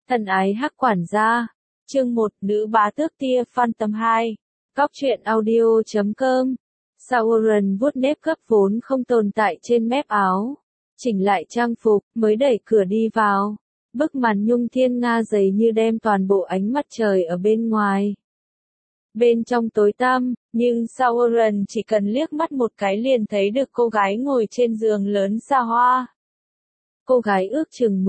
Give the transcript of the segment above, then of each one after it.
Thân ái Hắc quản gia. Chương 1, nữ bá tước tia Phantom 2. Cóc truyện audio.com. Sauron vuốt nếp gấp vốn không tồn tại trên mép áo. Chỉnh lại trang phục, mới đẩy cửa đi vào. Bức màn nhung thiên nga dày như đem toàn bộ ánh mặt trời ở bên ngoài. Bên trong tối tăm, nhưng Sauron chỉ cần liếc mắt một cái liền thấy được cô gái ngồi trên giường lớn xa hoa. Cô gái ước chừng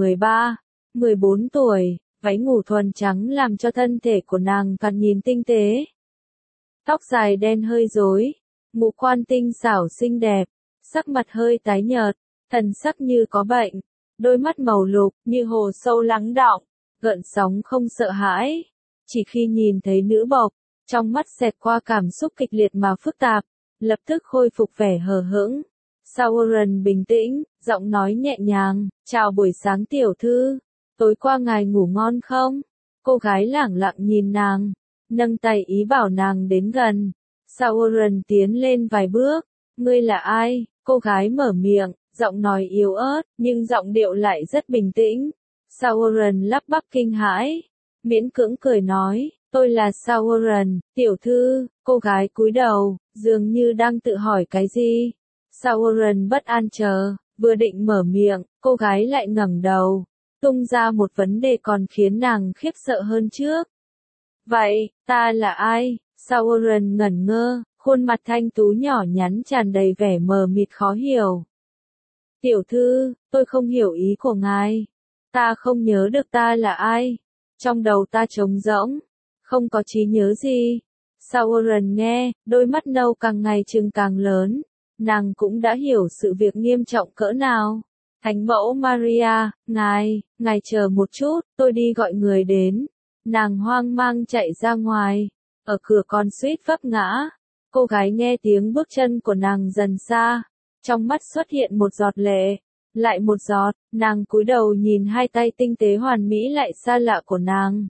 14 tuổi, váy ngủ thuần trắng làm cho thân thể của nàng thoạt nhìn tinh tế. Tóc dài đen hơi rối, ngũ quan tinh xảo xinh đẹp, sắc mặt hơi tái nhợt, thần sắc như có bệnh, đôi mắt màu lục như hồ sâu lắng đọng, gợn sóng không sợ hãi. Chỉ khi nhìn thấy nữ bộc, trong mắt xẹt qua cảm xúc kịch liệt mà phức tạp, lập tức khôi phục vẻ hờ hững. Sauron bình tĩnh, giọng nói nhẹ nhàng, chào buổi sáng tiểu thư, tối qua ngài ngủ ngon không? Cô gái lẳng lặng nhìn nàng, nâng tay ý bảo nàng đến gần. Sauron tiến lên vài bước, ngươi là ai? Cô gái mở miệng, giọng nói yếu ớt, nhưng giọng điệu lại rất bình tĩnh. Sauron lắp bắp kinh hãi, miễn cưỡng cười nói, tôi là Sauron, tiểu thư. Cô gái cúi đầu, dường như đang tự hỏi cái gì. Sauron bất an chờ, vừa định mở miệng, cô gái lại ngẩng đầu, tung ra một vấn đề còn khiến nàng khiếp sợ hơn trước. Vậy, ta là ai? Sauron ngẩn ngơ, khuôn mặt thanh tú nhỏ nhắn tràn đầy vẻ mờ mịt khó hiểu. Tiểu thư, tôi không hiểu ý của ngài. Ta không nhớ được ta là ai. Trong đầu ta trống rỗng, không có trí nhớ gì. Sauron nghe, đôi mắt nâu càng ngày chừng càng lớn. Nàng cũng đã hiểu sự việc nghiêm trọng cỡ nào. Thánh mẫu Maria, ngài chờ một chút, tôi đi gọi người đến. Nàng hoang mang chạy ra ngoài, ở cửa còn suýt vấp ngã. Cô gái nghe tiếng bước chân của nàng dần xa, trong mắt xuất hiện một giọt lệ, lại một giọt, nàng cúi đầu nhìn hai tay tinh tế hoàn mỹ lại xa lạ của nàng.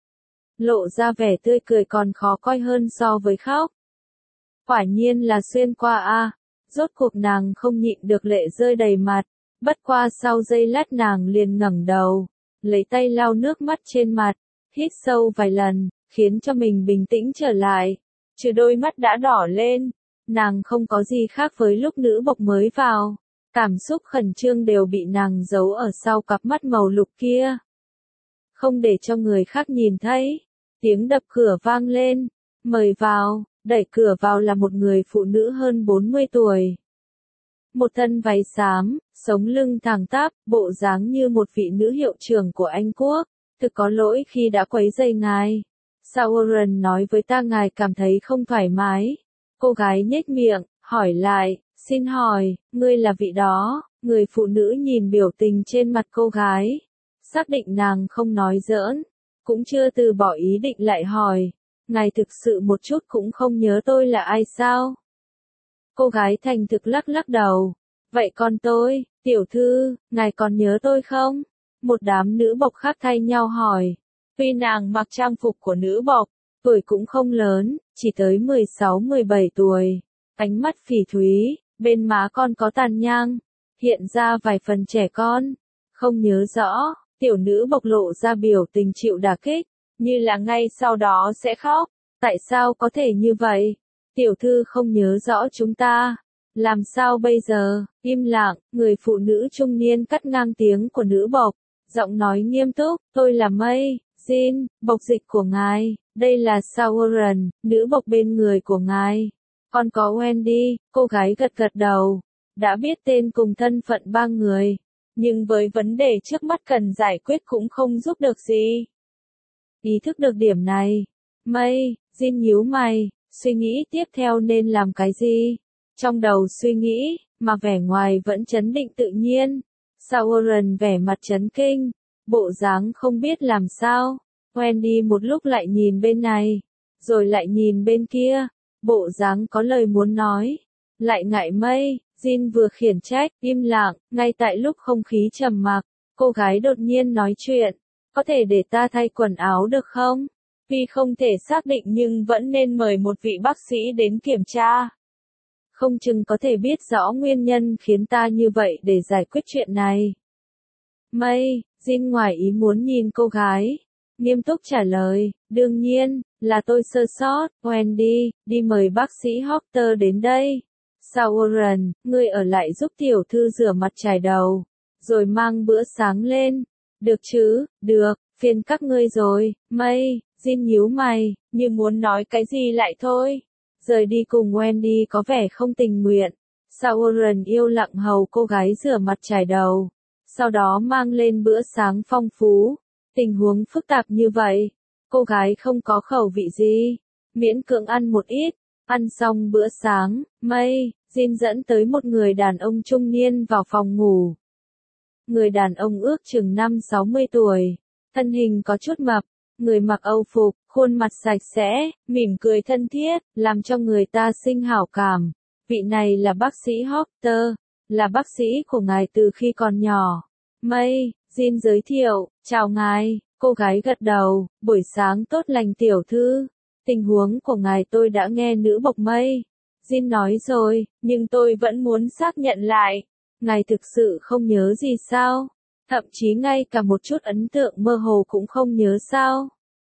Lộ ra vẻ tươi cười còn khó coi hơn so với khóc. Quả nhiên là xuyên qua a. Rốt cuộc nàng không nhịn được lệ rơi đầy mặt, bất qua sau giây lát nàng liền ngẩng đầu, lấy tay lau nước mắt trên mặt, hít sâu vài lần, khiến cho mình bình tĩnh trở lại, trừ đôi mắt đã đỏ lên, nàng không có gì khác với lúc nữ bộc mới vào, cảm xúc khẩn trương đều bị nàng giấu ở sau cặp mắt màu lục kia. Không để cho người khác nhìn thấy, tiếng đập cửa vang lên, mời vào. Đẩy cửa vào là một người phụ nữ hơn 40 tuổi. Một thân váy xám, sống lưng thẳng tắp, bộ dáng như một vị nữ hiệu trưởng của Anh Quốc. Thực có lỗi khi đã quấy rầy ngài. Sauron nói với ta ngài cảm thấy không thoải mái. Cô gái nhếch miệng, hỏi lại, xin hỏi, ngươi là vị đó? Người phụ nữ nhìn biểu tình trên mặt cô gái, xác định nàng không nói giỡn, cũng chưa từ bỏ ý định lại hỏi. Ngài thực sự một chút cũng không nhớ tôi là ai sao? Cô gái thành thực lắc lắc đầu. Vậy còn tôi, tiểu thư, ngài còn nhớ tôi không? Một đám nữ bộc khác thay nhau hỏi. Tuy nàng mặc trang phục của nữ bộc, tuổi cũng không lớn, chỉ tới 16-17 tuổi. Ánh mắt phỉ thúy, bên má con có tàn nhang, hiện ra vài phần trẻ con. Không nhớ rõ, tiểu nữ bộc lộ ra biểu tình chịu đả kích. Như là ngay sau đó sẽ khóc. Tại sao có thể như vậy? Tiểu thư không nhớ rõ chúng ta. Làm sao bây giờ? Im lặng, người phụ nữ trung niên cắt ngang tiếng của nữ bộc. Giọng nói nghiêm túc, tôi là Mây, Jin, bộc dịch của ngài. Đây là Sauron, nữ bộc bên người của ngài. Còn có Wendy, cô gái gật gật đầu. Đã biết tên cùng thân phận ba người. Nhưng với vấn đề trước mắt cần giải quyết cũng không giúp được gì. Ý thức được điểm này, Mây, Jin nhíu mày, suy nghĩ tiếp theo nên làm cái gì? Trong đầu suy nghĩ, mà vẻ ngoài vẫn trấn định tự nhiên. Sauron vẻ mặt chấn kinh, bộ dáng không biết làm sao. Wendy một lúc lại nhìn bên này, rồi lại nhìn bên kia, bộ dáng có lời muốn nói, lại ngại Mây. Jin vừa khiển trách, im lặng, ngay tại lúc không khí trầm mặc, cô gái đột nhiên nói chuyện. Có thể để ta thay quần áo được không? Tuy không thể xác định nhưng vẫn nên mời một vị bác sĩ đến kiểm tra. Không chừng có thể biết rõ nguyên nhân khiến ta như vậy để giải quyết chuyện này. Mây, Jin ngoài ý muốn nhìn cô gái, nghiêm túc trả lời, đương nhiên, là tôi sơ sót, Wendy, đi mời bác sĩ Hopter đến đây. Sao Warren, ngươi ở lại giúp tiểu thư rửa mặt chải đầu, rồi mang bữa sáng lên. Được chứ, được, phiền các ngươi rồi, May, Jin nhíu mày, như muốn nói cái gì lại thôi. Rời đi cùng Wendy có vẻ không tình nguyện. Sao Warren yêu lặng hầu cô gái rửa mặt chải đầu, sau đó mang lên bữa sáng phong phú. Tình huống phức tạp như vậy, cô gái không có khẩu vị gì, miễn cưỡng ăn một ít. Ăn xong bữa sáng, May, Jin dẫn tới một người đàn ông trung niên vào phòng ngủ. Người đàn ông ước chừng 50-60 tuổi, thân hình có chút mập, người mặc Âu phục, khuôn mặt sạch sẽ, mỉm cười thân thiết, làm cho người ta sinh hảo cảm. Vị này là bác sĩ Hopter, là bác sĩ của ngài từ khi còn nhỏ. May, Jin giới thiệu, chào ngài, cô gái gật đầu, buổi sáng tốt lành tiểu thư. Tình huống của ngài tôi đã nghe nữ bộc May. Jin nói rồi, nhưng tôi vẫn muốn xác nhận lại. Ngài thực sự không nhớ gì sao? Thậm chí ngay cả một chút ấn tượng mơ hồ cũng không nhớ sao?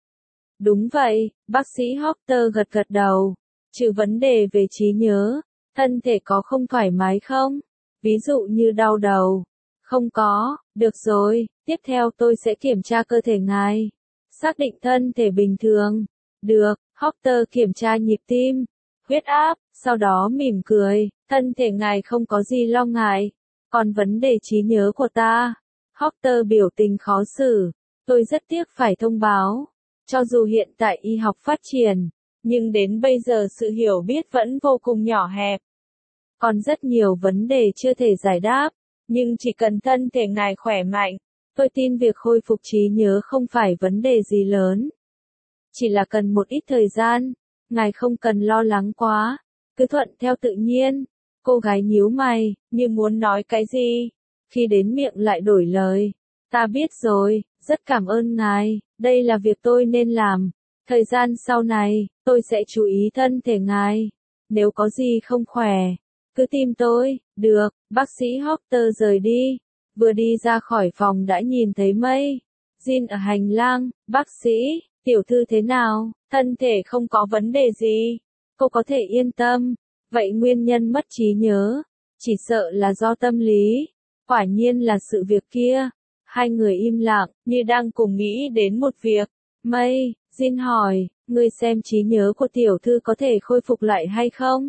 Đúng vậy, bác sĩ Hopter gật gật đầu. Trừ vấn đề về trí nhớ, thân thể có không thoải mái không? Ví dụ như đau đầu. Không có, được rồi, tiếp theo tôi sẽ kiểm tra cơ thể ngài. Xác định thân thể bình thường. Được, Hopter kiểm tra nhịp tim, huyết áp, sau đó mỉm cười, thân thể ngài không có gì lo ngại. Còn vấn đề trí nhớ của ta, Hopter biểu tình khó xử, tôi rất tiếc phải thông báo. Cho dù hiện tại y học phát triển, nhưng đến bây giờ sự hiểu biết vẫn vô cùng nhỏ hẹp. Còn rất nhiều vấn đề chưa thể giải đáp, nhưng chỉ cần thân thể ngài khỏe mạnh, tôi tin việc khôi phục trí nhớ không phải vấn đề gì lớn. Chỉ là cần một ít thời gian, ngài không cần lo lắng quá, cứ thuận theo tự nhiên. Cô gái nhíu mày, như muốn nói cái gì, khi đến miệng lại đổi lời. Ta biết rồi, rất cảm ơn ngài, đây là việc tôi nên làm. Thời gian sau này, tôi sẽ chú ý thân thể ngài. Nếu có gì không khỏe, cứ tìm tôi. Được, bác sĩ Hopter rời đi. Vừa đi ra khỏi phòng đã nhìn thấy May. Jin ở hành lang, bác sĩ, tiểu thư thế nào, thân thể không có vấn đề gì. Cô có thể yên tâm. Vậy nguyên nhân mất trí nhớ, chỉ sợ là do tâm lý. Quả nhiên là sự việc kia. Hai người im lặng, như đang cùng nghĩ đến một việc. May, Jin hỏi, ngươi xem trí nhớ của tiểu thư có thể khôi phục lại hay không?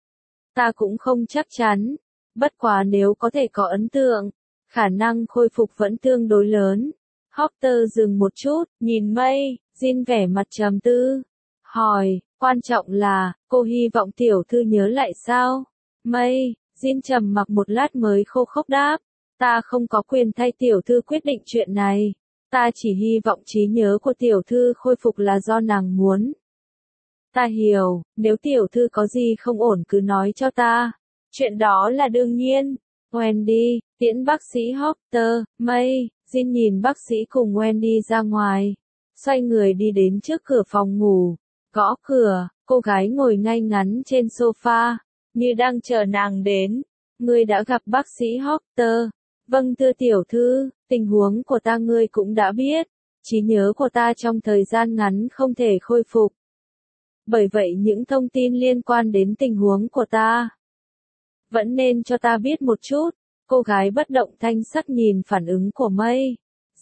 Ta cũng không chắc chắn. Bất quá nếu có thể có ấn tượng, khả năng khôi phục vẫn tương đối lớn. Hopter dừng một chút, nhìn May, Jin vẻ mặt trầm tư. Hỏi, quan trọng là, cô hy vọng tiểu thư nhớ lại sao? May, Jin trầm mặc một lát mới khô khốc đáp. Ta không có quyền thay tiểu thư quyết định chuyện này. Ta chỉ hy vọng trí nhớ của tiểu thư khôi phục là do nàng muốn. Ta hiểu, nếu tiểu thư có gì không ổn cứ nói cho ta. Chuyện đó là đương nhiên. Wendy, tiễn bác sĩ Hopter, May, Jin nhìn bác sĩ cùng Wendy ra ngoài. Xoay người đi đến trước cửa phòng ngủ. Gõ cửa, cô gái ngồi ngay ngắn trên sofa, như đang chờ nàng đến. Ngươi đã gặp bác sĩ Hopter. Vâng thưa tiểu thư, tình huống của ta ngươi cũng đã biết. Trí nhớ của ta trong thời gian ngắn không thể khôi phục. Bởi vậy những thông tin liên quan đến tình huống của ta vẫn nên cho ta biết một chút. Cô gái bất động thanh sắc nhìn phản ứng của May.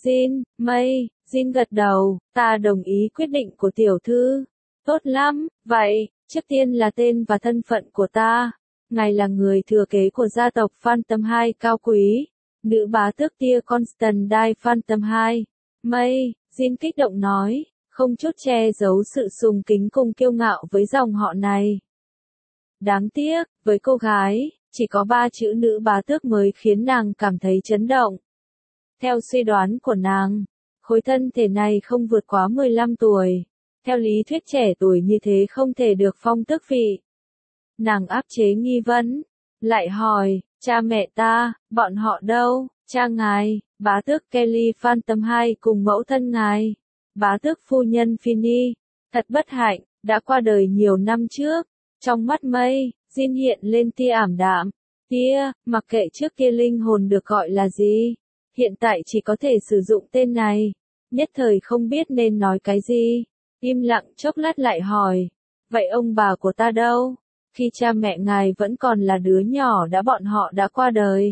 Jin gật đầu, ta đồng ý quyết định của tiểu thư. Tốt lắm, vậy, trước tiên là tên và thân phận của ta. Ngài là người thừa kế của gia tộc Phantom 2 cao quý. Nữ bá tước tia Constantine Phantom 2. May, Jin kích động nói, không chút che giấu sự sùng kính cùng kiêu ngạo với dòng họ này. Đáng tiếc, với cô gái, chỉ có 3 chữ nữ bá tước mới khiến nàng cảm thấy chấn động. Theo suy đoán của nàng, khối thân thể này không vượt quá 15 tuổi. Theo lý thuyết trẻ tuổi như thế không thể được phong tước vị. Nàng áp chế nghi vấn, lại hỏi, cha mẹ ta, bọn họ đâu? Cha ngài, bá tước Kelly Phantom 2 cùng mẫu thân ngài. Bá tước phu nhân Finney, thật bất hạnh, đã qua đời nhiều năm trước. Trong mắt May, Jin hiện lên tia ảm đạm. Tia, mặc kệ trước kia linh hồn được gọi là gì. hiện tại chỉ có thể sử dụng tên này. Nhất thời không biết nên nói cái gì. Im lặng chốc lát lại hỏi. Vậy ông bà của ta đâu? Khi cha mẹ ngài vẫn còn là đứa nhỏ bọn họ đã qua đời.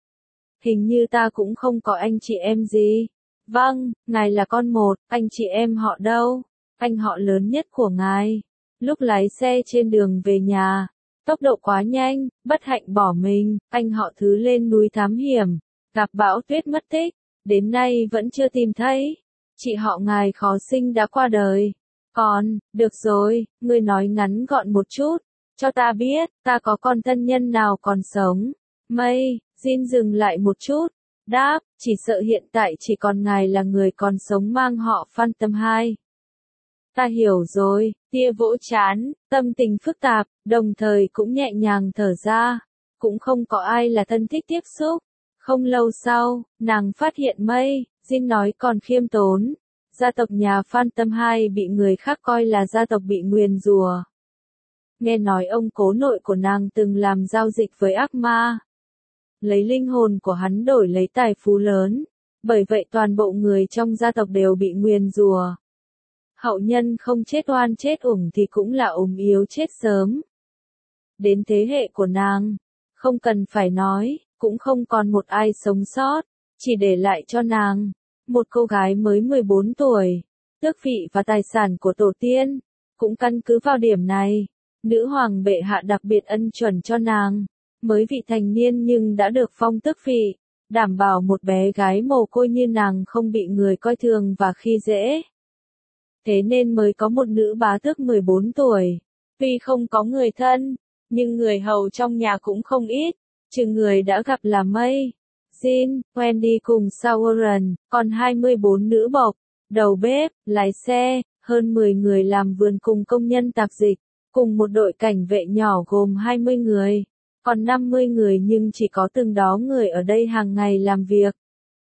Hình như ta cũng không có anh chị em gì. Vâng, ngài là con một, anh chị em họ đâu? Anh họ lớn nhất của ngài. Lúc lái xe trên đường về nhà, tốc độ quá nhanh, bất hạnh bỏ mình, anh họ thứ lên núi thám hiểm, gặp bão tuyết mất tích, đến nay vẫn chưa tìm thấy. Chị họ ngài khó sinh đã qua đời. Còn, được rồi, ngươi nói ngắn gọn một chút, cho ta biết, ta có con thân nhân nào còn sống. Mây, Jin dừng lại một chút, đáp, chỉ sợ hiện tại chỉ còn ngài là người còn sống mang họ Phantom 2. Ta hiểu rồi, tia vỗ chán, tâm tình phức tạp, đồng thời cũng nhẹ nhàng thở ra. Cũng không có ai là thân thích tiếp xúc. Không lâu sau, nàng phát hiện Mây, Jin nói còn khiêm tốn. Gia tộc nhà Phantom 2 bị người khác coi là gia tộc bị nguyền rủa. Nghe nói ông cố nội của nàng từng làm giao dịch với ác ma. Lấy linh hồn của hắn đổi lấy tài phú lớn. Bởi vậy toàn bộ người trong gia tộc đều bị nguyền rủa. Hậu nhân không chết oan chết uổng thì cũng là ốm yếu chết sớm. Đến thế hệ của nàng, không cần phải nói, cũng không còn một ai sống sót, chỉ để lại cho nàng, một cô gái mới 14 tuổi, tước vị và tài sản của tổ tiên, cũng căn cứ vào điểm này, nữ hoàng bệ hạ đặc biệt ân chuẩn cho nàng, mới vị thành niên nhưng đã được phong tước vị, đảm bảo một bé gái mồ côi như nàng không bị người coi thường và khi dễ. Thế nên mới có một nữ bá tước 14 tuổi. Tuy không có người thân, nhưng người hầu trong nhà cũng không ít. Trừ người đã gặp là Mây, Jin, Wendy cùng Sauron, còn 24 nữ bộc, đầu bếp, lái xe, hơn 10 người làm vườn cùng công nhân tạp dịch, cùng một đội cảnh vệ nhỏ gồm 20 người, còn 50 người nhưng chỉ có từng đó người ở đây hàng ngày làm việc.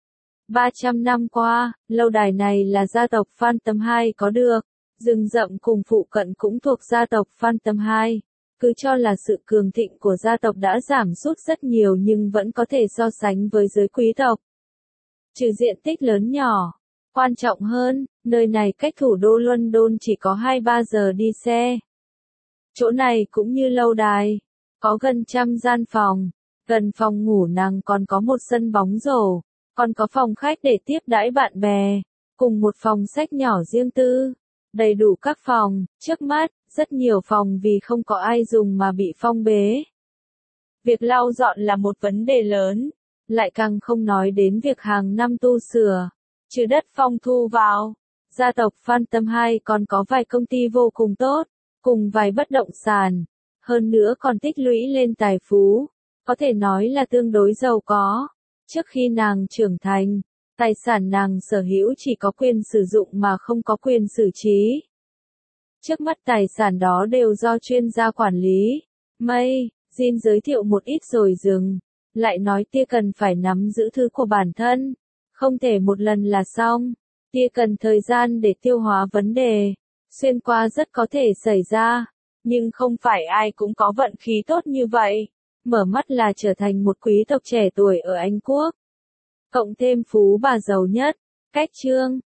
300 năm qua, lâu đài này là gia tộc Phantom 2 có được, rừng rậm cùng phụ cận cũng thuộc gia tộc Phantom 2. Cứ cho là sự cường thịnh của gia tộc đã giảm sút rất nhiều nhưng vẫn có thể so sánh với giới quý tộc. Trừ diện tích lớn nhỏ, quan trọng hơn, nơi này cách thủ đô London chỉ có 2-3 giờ đi xe. Chỗ này cũng như lâu đài, có gần 100 gian phòng, gần phòng ngủ nàng còn có một sân bóng rổ, còn có phòng khách để tiếp đãi bạn bè, cùng một phòng sách nhỏ riêng tư. Đầy đủ các phòng, trước mắt, rất nhiều phòng vì không có ai dùng mà bị phong bế. Việc lau dọn là một vấn đề lớn, lại càng không nói đến việc hàng năm tu sửa, trừ đất phong thu vào. Gia tộc Phantom 2 còn có vài công ty vô cùng tốt, cùng vài bất động sản, hơn nữa còn tích lũy lên tài phú, có thể nói là tương đối giàu có. Trước khi nàng trưởng thành, tài sản nàng sở hữu chỉ có quyền sử dụng mà không có quyền xử trí. Trước mắt tài sản đó đều do chuyên gia quản lý. Mây, Jin giới thiệu một ít rồi dừng, lại nói tia cần phải nắm giữ thứ của bản thân, không thể một lần là xong, tia cần thời gian để tiêu hóa vấn đề, xuyên qua rất có thể xảy ra, nhưng không phải ai cũng có vận khí tốt như vậy, mở mắt là trở thành một quý tộc trẻ tuổi ở Anh Quốc. Cộng thêm phú bà giàu nhất, cách chương.